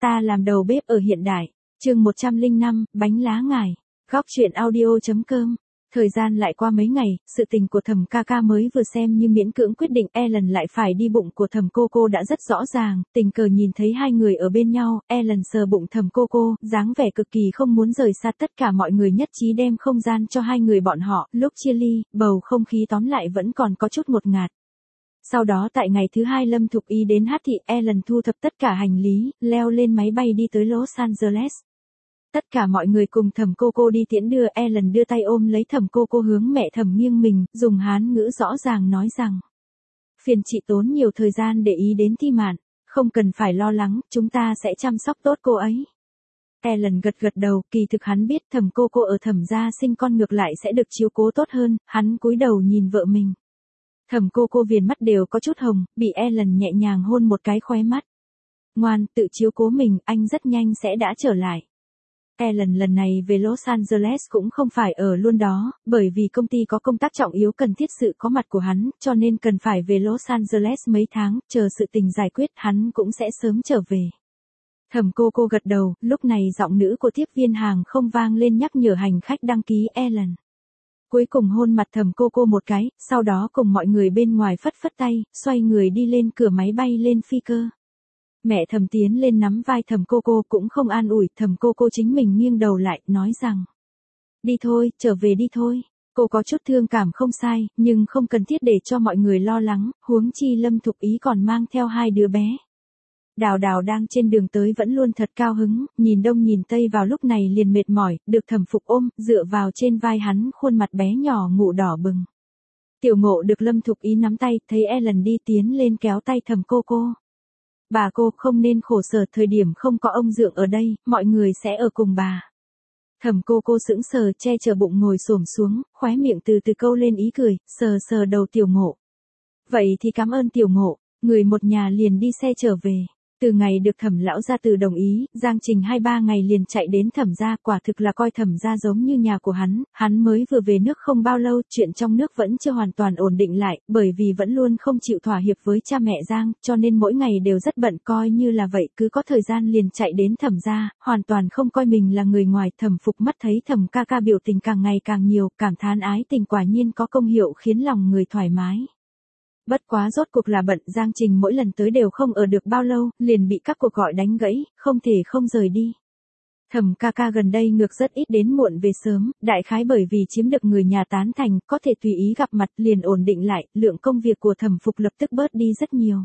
Ta làm đầu bếp ở hiện đại. Chương 105, bánh lá ngải. Góc truyện audio.com. Thời gian lại qua mấy ngày, sự tình của Thẩm ca ca mới vừa xem như miễn cưỡng quyết định Ellen lại phải đi bụng của Thẩm cô đã rất rõ ràng, tình cờ nhìn thấy hai người ở bên nhau, Ellen sờ bụng Thẩm cô, dáng vẻ cực kỳ không muốn rời xa, tất cả mọi người nhất trí đem không gian cho hai người bọn họ, lúc chia ly, bầu không khí tóm lại vẫn còn có chút ngột ngạt. Sau đó tại ngày thứ hai Lâm Thục Y đến hát thị, Ellen thu thập tất cả hành lý, leo lên máy bay đi tới Los Angeles. Tất cả mọi người cùng Thẩm cô đi tiễn đưa, Ellen đưa tay ôm lấy Thẩm cô hướng mẹ Thẩm nghiêng mình, dùng Hán ngữ rõ ràng nói rằng: phiền chị tốn nhiều thời gian để ý đến Thi Mạn, không cần phải lo lắng, chúng ta sẽ chăm sóc tốt cô ấy. Ellen gật đầu, kỳ thực hắn biết Thẩm cô ở Thẩm gia sinh con ngược lại sẽ được chiếu cố tốt hơn, hắn cúi đầu nhìn vợ mình. Thẩm cô viền mắt đều có chút hồng, bị Ellen nhẹ nhàng hôn một cái khóe mắt. Ngoan, tự chiếu cố mình, anh rất nhanh sẽ đã trở lại. Ellen lần này về Los Angeles cũng không phải ở luôn đó, bởi vì công ty có công tác trọng yếu cần thiết sự có mặt của hắn, cho nên cần phải về Los Angeles mấy tháng, chờ sự tình giải quyết hắn cũng sẽ sớm trở về. Thẩm cô gật đầu, lúc này giọng nữ của tiếp viên hàng không vang lên nhắc nhở hành khách đăng ký Ellen. Cuối cùng hôn mặt Thẩm cô một cái, sau đó cùng mọi người bên ngoài phất tay, xoay người đi lên cửa máy bay lên phi cơ. Mẹ Thẩm tiến lên nắm vai Thẩm cô cũng không an ủi, Thẩm cô chính mình nghiêng đầu lại, nói rằng: đi thôi, trở về đi thôi. Cô có chút thương cảm không sai, nhưng không cần thiết để cho mọi người lo lắng, huống chi Lâm Thục Ý còn mang theo hai đứa bé. Đào đang trên đường tới vẫn luôn thật cao hứng, nhìn đông nhìn tây vào lúc này liền mệt mỏi, được Thẩm Phục ôm, dựa vào trên vai hắn, khuôn mặt bé nhỏ ngủ đỏ bừng. Tiểu Ngộ được Lâm Thục Ý nắm tay, thấy Ellen đi tiến lên kéo tay Thẩm cô. Bà cô không nên khổ sở, thời điểm không có ông Dượng ở đây, mọi người sẽ ở cùng bà. Thẩm cô sững sờ che chở bụng ngồi xổm xuống, khóe miệng từ từ câu lên ý cười, sờ đầu Tiểu Ngộ. Vậy thì cảm ơn Tiểu Ngộ, người một nhà liền đi xe trở về. Từ ngày được Thẩm lão gia từ đồng ý, Giang Trình 2-3 ngày liền chạy đến Thẩm gia, quả thực là coi Thẩm gia giống như nhà của hắn mới vừa về nước không bao lâu, chuyện trong nước vẫn chưa hoàn toàn ổn định lại, bởi vì vẫn luôn không chịu thỏa hiệp với cha mẹ Giang, cho nên mỗi ngày đều rất bận, coi như là vậy, cứ có thời gian liền chạy đến Thẩm gia, hoàn toàn không coi mình là người ngoài. Thẩm Phục mắt thấy Thẩm ca biểu tình càng ngày càng nhiều, cảm thán ái tình quả nhiên có công hiệu khiến lòng người thoải mái. Bất quá rốt cuộc là bận, Giang Trình mỗi lần tới đều không ở được bao lâu, liền bị các cuộc gọi đánh gãy, không thể không rời đi. Thẩm ca gần đây ngược rất ít đến muộn về sớm, đại khái bởi vì chiếm được người nhà tán thành, có thể tùy ý gặp mặt, liền ổn định lại, lượng công việc của Thẩm Phục lập tức bớt đi rất nhiều.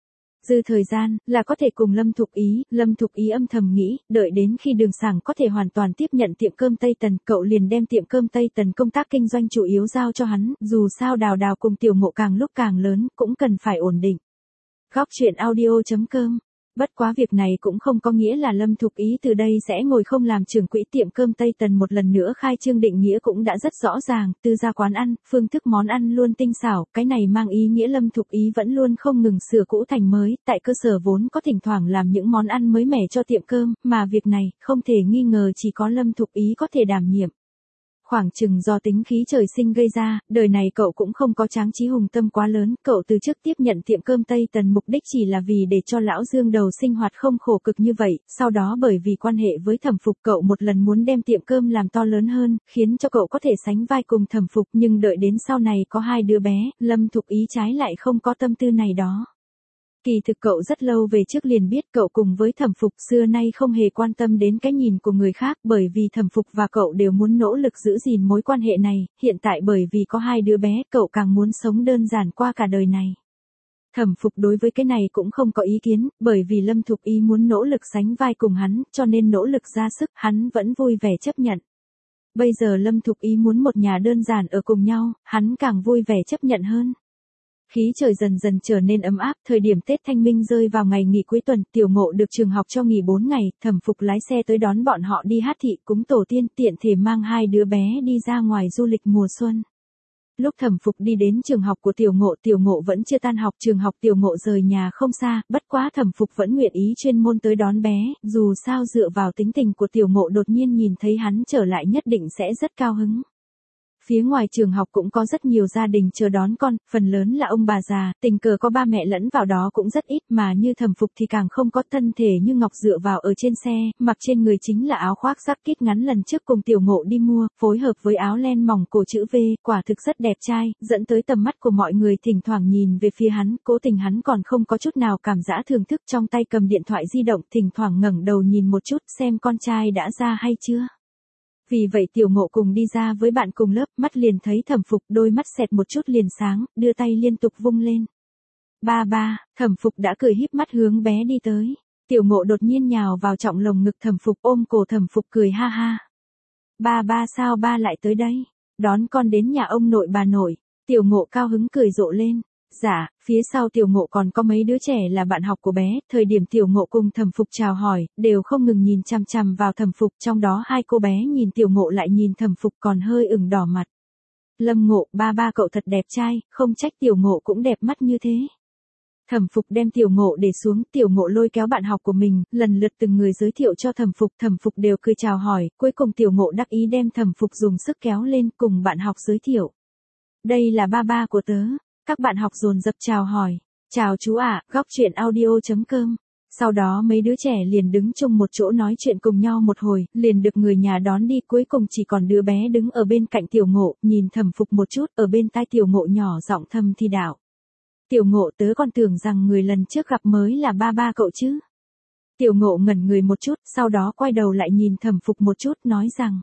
Dư thời gian, là có thể cùng Lâm Thục Ý âm thầm nghĩ, đợi đến khi Đường Sảng có thể hoàn toàn tiếp nhận tiệm cơm Tây Tần, cậu liền đem tiệm cơm Tây Tần công tác kinh doanh chủ yếu giao cho hắn, dù sao Đào cùng Tiểu Ngộ càng lúc càng lớn, cũng cần phải ổn định. Góc truyện audio.com. Bất quá việc này cũng không có nghĩa là Lâm Thục Ý từ đây sẽ ngồi không làm trưởng quỹ tiệm cơm Tây Tần, một lần nữa khai trương định nghĩa cũng đã rất rõ ràng, từ ra quán ăn, phương thức món ăn luôn tinh xảo, cái này mang ý nghĩa Lâm Thục Ý vẫn luôn không ngừng sửa cũ thành mới, tại cơ sở vốn có thỉnh thoảng làm những món ăn mới mẻ cho tiệm cơm, mà việc này, không thể nghi ngờ chỉ có Lâm Thục Ý có thể đảm nhiệm. Khoảng chừng do tính khí trời sinh gây ra, đời này cậu cũng không có tráng trí hùng tâm quá lớn, cậu từ trước tiếp nhận tiệm cơm Tây Tần mục đích chỉ là vì để cho lão Dương Đầu sinh hoạt không khổ cực như vậy, sau đó bởi vì quan hệ với Thẩm Phục cậu một lần muốn đem tiệm cơm làm to lớn hơn, khiến cho cậu có thể sánh vai cùng Thẩm Phục, nhưng đợi đến sau này có hai đứa bé, Lâm Thục Ý trái lại không có tâm tư này đó. Kỳ thực cậu rất lâu về trước liền biết cậu cùng với Thẩm Phục xưa nay không hề quan tâm đến cái nhìn của người khác, bởi vì Thẩm Phục và cậu đều muốn nỗ lực giữ gìn mối quan hệ này, hiện tại bởi vì có hai đứa bé, cậu càng muốn sống đơn giản qua cả đời này. Thẩm Phục đối với cái này cũng không có ý kiến, bởi vì Lâm Thục Ý muốn nỗ lực sánh vai cùng hắn, cho nên nỗ lực ra sức, hắn vẫn vui vẻ chấp nhận. Bây giờ Lâm Thục Ý muốn một nhà đơn giản ở cùng nhau, hắn càng vui vẻ chấp nhận hơn. Khí trời dần dần trở nên ấm áp, thời điểm Tết Thanh Minh rơi vào ngày nghỉ cuối tuần, Tiểu Ngộ được trường học cho nghỉ 4 ngày, Thẩm Phục lái xe tới đón bọn họ đi hát thị cúng tổ tiên, tiện thể mang hai đứa bé đi ra ngoài du lịch mùa xuân. Lúc Thẩm Phục đi đến trường học của Tiểu Ngộ vẫn chưa tan học, trường học Tiểu Ngộ rời nhà không xa, bất quá Thẩm Phục vẫn nguyện ý chuyên môn tới đón bé, dù sao dựa vào tính tình của Tiểu Ngộ đột nhiên nhìn thấy hắn trở lại nhất định sẽ rất cao hứng. Phía ngoài trường học cũng có rất nhiều gia đình chờ đón con, phần lớn là ông bà già, tình cờ có ba mẹ lẫn vào đó cũng rất ít, mà như Thẩm Phục thì càng không có, thân thể như ngọc dựa vào ở trên xe, mặc trên người chính là áo khoác giáp kít ngắn lần trước cùng Tiểu Ngộ đi mua, phối hợp với áo len mỏng cổ chữ V, quả thực rất đẹp trai, dẫn tới tầm mắt của mọi người thỉnh thoảng nhìn về phía hắn, cố tình hắn còn không có chút nào cảm dã thưởng thức, trong tay cầm điện thoại di động, thỉnh thoảng ngẩng đầu nhìn một chút xem con trai đã ra hay chưa. Vì vậy Tiểu Ngộ cùng đi ra với bạn cùng lớp, mắt liền thấy Thẩm Phục, đôi mắt xẹt một chút liền sáng, đưa tay liên tục vung lên. Ba ba, Thẩm Phục đã cười híp mắt hướng bé đi tới. Tiểu Ngộ đột nhiên nhào vào trọng lồng ngực Thẩm Phục, ôm cổ Thẩm Phục cười ha ha. Ba ba, sao ba lại tới đây? Đón con đến nhà ông nội bà nội. Tiểu Ngộ cao hứng cười rộ lên. Dạ, phía sau Tiểu Ngộ còn có mấy đứa trẻ là bạn học của bé, thời điểm Tiểu Ngộ cùng Thẩm Phục chào hỏi, đều không ngừng nhìn chằm chằm vào Thẩm Phục, trong đó hai cô bé nhìn Tiểu Ngộ lại nhìn Thẩm Phục còn hơi ửng đỏ mặt. Lâm Ngộ, ba ba cậu thật đẹp trai, không trách Tiểu Ngộ cũng đẹp mắt như thế. Thẩm Phục đem Tiểu Ngộ để xuống, Tiểu Ngộ lôi kéo bạn học của mình, lần lượt từng người giới thiệu cho Thẩm Phục đều cười chào hỏi, cuối cùng Tiểu Ngộ đắc ý đem Thẩm Phục dùng sức kéo lên cùng bạn học giới thiệu. Đây là ba ba của tớ. Các bạn học dồn dập chào hỏi. Chào chú ạ, góc chuyện audio.com. Sau đó mấy đứa trẻ liền đứng chung một chỗ nói chuyện cùng nhau một hồi, liền được người nhà đón đi, cuối cùng chỉ còn đứa bé đứng ở bên cạnh Tiểu Ngộ, nhìn Thẩm Phục một chút, ở bên tai Tiểu Ngộ nhỏ giọng thầm thì đạo. Tiểu Ngộ, tớ còn tưởng rằng người lần trước gặp mới là ba ba cậu chứ. Tiểu Ngộ ngẩn người một chút, sau đó quay đầu lại nhìn Thẩm Phục một chút, nói rằng.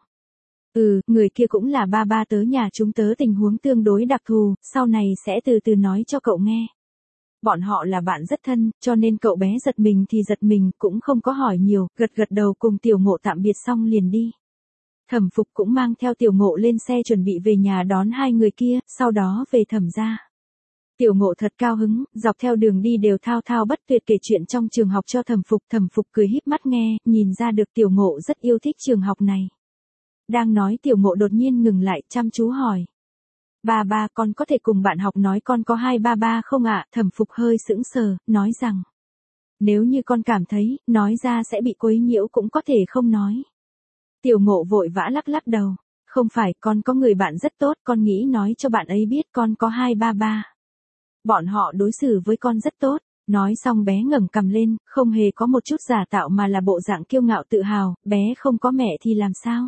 Người kia cũng là ba ba tớ, nhà chúng tớ tình huống tương đối đặc thù, sau này sẽ từ từ nói cho cậu nghe. Bọn họ là bạn rất thân, cho nên cậu bé giật mình thì giật mình, cũng không có hỏi nhiều, gật gật đầu cùng Tiểu Ngộ tạm biệt xong liền đi. Thẩm Phục cũng mang theo Tiểu Ngộ lên xe chuẩn bị về nhà đón hai người kia, sau đó về Thẩm gia. Tiểu Ngộ thật cao hứng, dọc theo đường đi đều thao thao bất tuyệt kể chuyện trong trường học cho Thẩm Phục cười híp mắt nghe, nhìn ra được Tiểu Ngộ rất yêu thích trường học này. Đang nói Tiểu Ngộ đột nhiên ngừng lại, chăm chú hỏi. Ba ba, con có thể cùng bạn học nói con có hai ba ba không ạ? Thẩm Phục hơi sững sờ, nói rằng. Nếu như con cảm thấy, nói ra sẽ bị quấy nhiễu cũng có thể không nói. Tiểu Ngộ vội vã lắc lắc đầu. Không phải, con có người bạn rất tốt, con nghĩ nói cho bạn ấy biết con có hai ba ba. Bọn họ đối xử với con rất tốt. Nói xong bé ngẩng cằm lên, không hề có một chút giả tạo mà là bộ dạng kiêu ngạo tự hào, bé không có mẹ thì làm sao?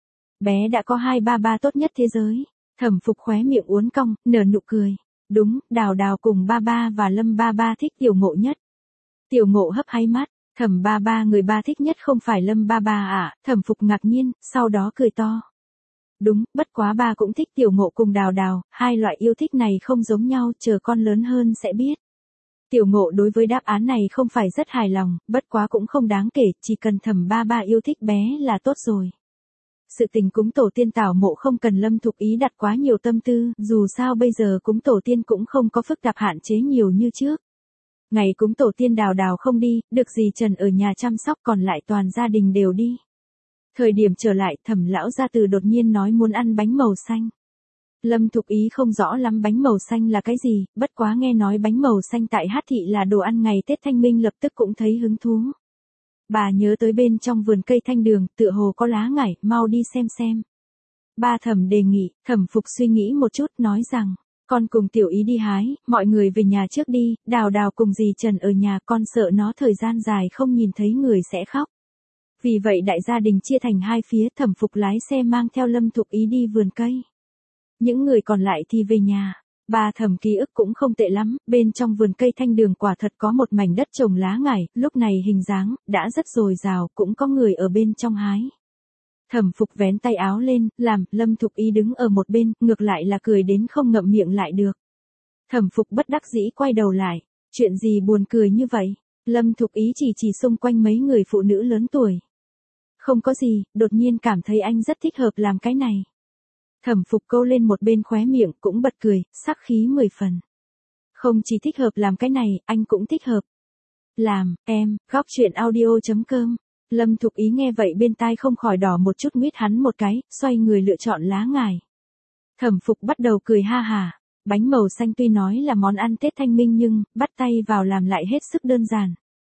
Bé đã có hai ba ba tốt nhất thế giới. Thẩm Phục khóe miệng uốn cong, nở nụ cười. Đúng, Đào Đào cùng ba ba và Lâm ba ba thích Tiểu Ngộ nhất. Tiểu Ngộ hấp háy mắt, Thẩm ba ba người ba thích nhất không phải Lâm ba ba à? Thẩm Phục ngạc nhiên, sau đó cười to. Đúng, bất quá ba cũng thích Tiểu Ngộ cùng Đào Đào, hai loại yêu thích này không giống nhau, chờ con lớn hơn sẽ biết. Tiểu Ngộ đối với đáp án này không phải rất hài lòng, bất quá cũng không đáng kể, chỉ cần Thẩm ba ba yêu thích bé là tốt rồi. Sự tình cúng tổ tiên Tảo Mộ không cần Lâm Thục Ý đặt quá nhiều tâm tư, dù sao bây giờ cúng tổ tiên cũng không có phức tạp hạn chế nhiều như trước. Ngày cúng tổ tiên Đào Đào không đi, được dì Trần ở nhà chăm sóc, còn lại toàn gia đình đều đi. Thời điểm trở lại, Thẩm lão gia từ đột nhiên nói muốn ăn bánh màu xanh. Lâm Thục Ý không rõ lắm bánh màu xanh là cái gì, bất quá nghe nói bánh màu xanh tại Hát Thị là đồ ăn ngày Tết Thanh Minh lập tức cũng thấy hứng thú. Bà nhớ tới bên trong vườn cây thanh đường, tựa hồ có lá ngải, mau đi xem. Ba Thẩm đề nghị, Thẩm Phục suy nghĩ một chút, nói rằng, con cùng Tiểu Ý đi hái, mọi người về nhà trước đi, Đào Đào cùng dì Trần ở nhà, con sợ nó thời gian dài không nhìn thấy người sẽ khóc. Vì vậy đại gia đình chia thành hai phía, Thẩm Phục lái xe mang theo Lâm Thục Ý đi vườn cây. Những người còn lại thì về nhà. Ba Thẩm ký ức cũng không tệ lắm, bên trong vườn cây thanh đường quả thật có một mảnh đất trồng lá ngải, lúc này hình dáng đã rất dồi dào, cũng có người ở bên trong hái. Thẩm Phục vén tay áo lên, làm Lâm Thục Ý đứng ở một bên, ngược lại là cười đến không ngậm miệng lại được. Thẩm Phục bất đắc dĩ quay đầu lại, chuyện gì buồn cười như vậy? Lâm Thục Ý chỉ xung quanh mấy người phụ nữ lớn tuổi. Không có gì, đột nhiên cảm thấy anh rất thích hợp làm cái này. Thẩm Phục câu lên một bên khóe miệng cũng bật cười, sắc khí 10 phần. Không chỉ thích hợp làm cái này, anh cũng thích hợp làm, em, góc chuyện audio.com. Lâm Thục Ý nghe vậy bên tai không khỏi đỏ một chút, nguyết hắn một cái, xoay người lựa chọn lá ngải. Thẩm Phục bắt đầu cười ha hà. Bánh màu xanh tuy nói là món ăn Tết Thanh Minh nhưng, bắt tay vào làm lại hết sức đơn giản.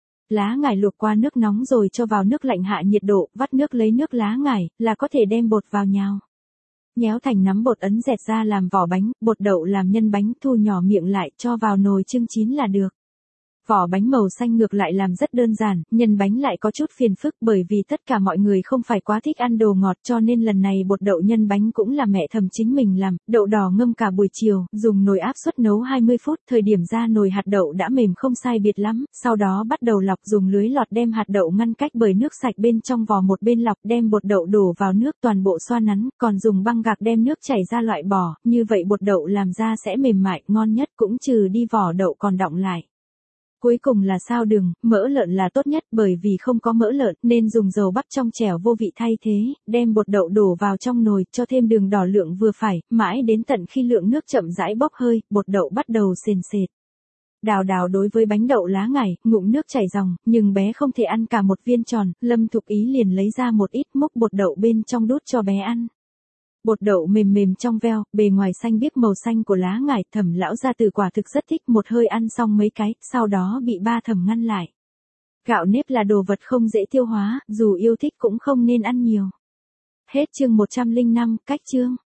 Lá ngải luộc qua nước nóng rồi cho vào nước lạnh hạ nhiệt độ, vắt nước lấy nước lá ngải, là có thể đem bột vào nhào. Nhéo thành nắm bột ấn dẹt ra làm vỏ bánh, bột đậu làm nhân bánh thu nhỏ miệng lại cho vào nồi chưng chín là được. Vỏ bánh màu xanh ngược lại làm rất đơn giản, nhân bánh lại có chút phiền phức bởi vì tất cả mọi người không phải quá thích ăn đồ ngọt cho nên lần này bột đậu nhân bánh cũng là mẹ Thầm chính mình làm, đậu đỏ ngâm cả buổi chiều, dùng nồi áp suất nấu 20 phút, thời điểm ra nồi hạt đậu đã mềm không sai biệt lắm, sau đó bắt đầu lọc dùng lưới lọt đem hạt đậu ngăn cách bởi nước sạch bên trong vỏ một bên lọc đem bột đậu đổ vào nước toàn bộ xoa nắn, còn dùng băng gạc đem nước chảy ra loại bỏ, như vậy bột đậu làm ra sẽ mềm mại, ngon nhất cũng trừ đi vỏ đậu còn đọng lại. Cuối cùng là sao đường, mỡ lợn là tốt nhất bởi vì không có mỡ lợn nên dùng dầu bắp trong chẻo vô vị thay thế, đem bột đậu đổ vào trong nồi cho thêm đường đỏ lượng vừa phải, mãi đến tận khi lượng nước chậm rãi bốc hơi, bột đậu bắt đầu sền sệt. Đào Đào đối với bánh đậu lá ngải, ngụm nước chảy ròng, nhưng bé không thể ăn cả một viên tròn, Lâm Thục Ý liền lấy ra một ít múc bột đậu bên trong đút cho bé ăn. Bột đậu mềm mềm trong veo, bề ngoài xanh biếc màu xanh của lá ngải, Thẩm lão gia tử quả thực rất thích, một hơi ăn xong mấy cái, sau đó bị ba Thẩm ngăn lại. Gạo nếp là đồ vật không dễ tiêu hóa, dù yêu thích cũng không nên ăn nhiều. Hết chương 105, cách chương.